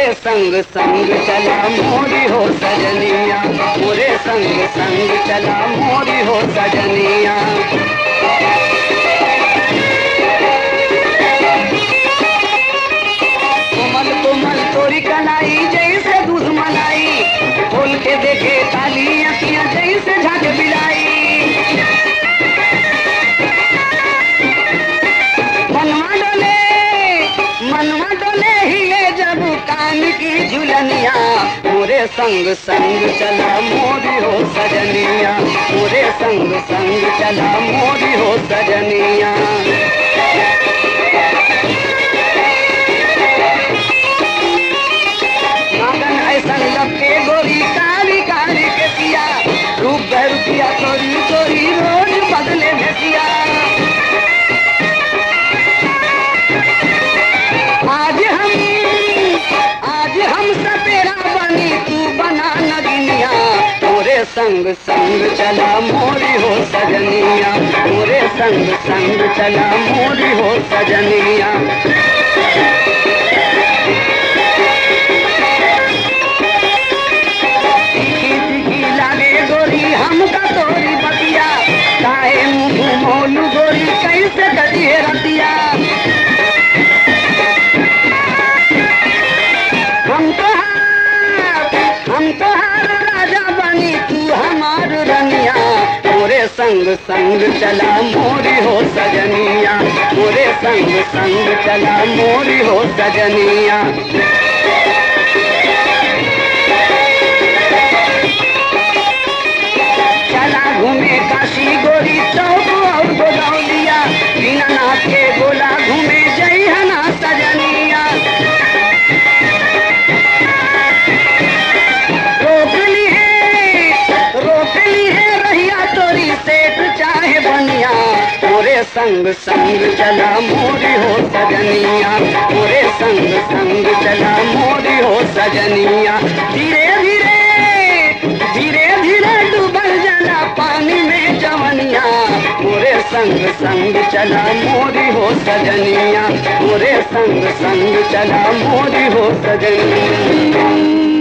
मोरे संग संग चला मोरी हो सजनिया, मोरे संग संग चला मोरी हो सजनिया। कोमल कोमल तोरी कलाई जैसे दूध मलाई, खोल के देखे काली अखियां जैसे झांक बिलाई। मनवा डोले हिले जब कान की झुलनिया, मोरे संग संग चला मोरी हो सजनिया, मोरे संग संग चला मोरी हो सजनिया। नागन ऐसा लपके गोरी कारी कारी के सिया, रूप रुपया तोरी तोरी रोज बदले भेसिया। आज हम सपेरा बनी तू बना नगिनिया, मोरे संग संग चला मोरी हो सजनिया, मोरे संग संग चला मोरी हो सजनिया। तीखी तीखी लागे गोरी हमका तोरी बतिया, काहे मुँह मोलू गोरी कैसे करिए रतिया। हम तो हार राजा बनी तू हमार रनिया, मोरे संग संग चला मोरी हो सजनिया, मोरे संग संग चला मोरी हो सजनिया। चला घूमे काशी गोरी चौक और गोदौलिया, दीनानाथ के गोला घूमे जय हना सजनिया। सेठ चाहे बनिया, मोरे संग संग चला मोरी हो सजनिया, मोरे संग संग चला मोरी हो सजनिया। धीरे धीरे धीरे धीरे डूबल जाला पानी में जवनिया, मोरे संग संग चला मोरी हो सजनिया, मोरे संग संग चला मोरी हो सजनिया।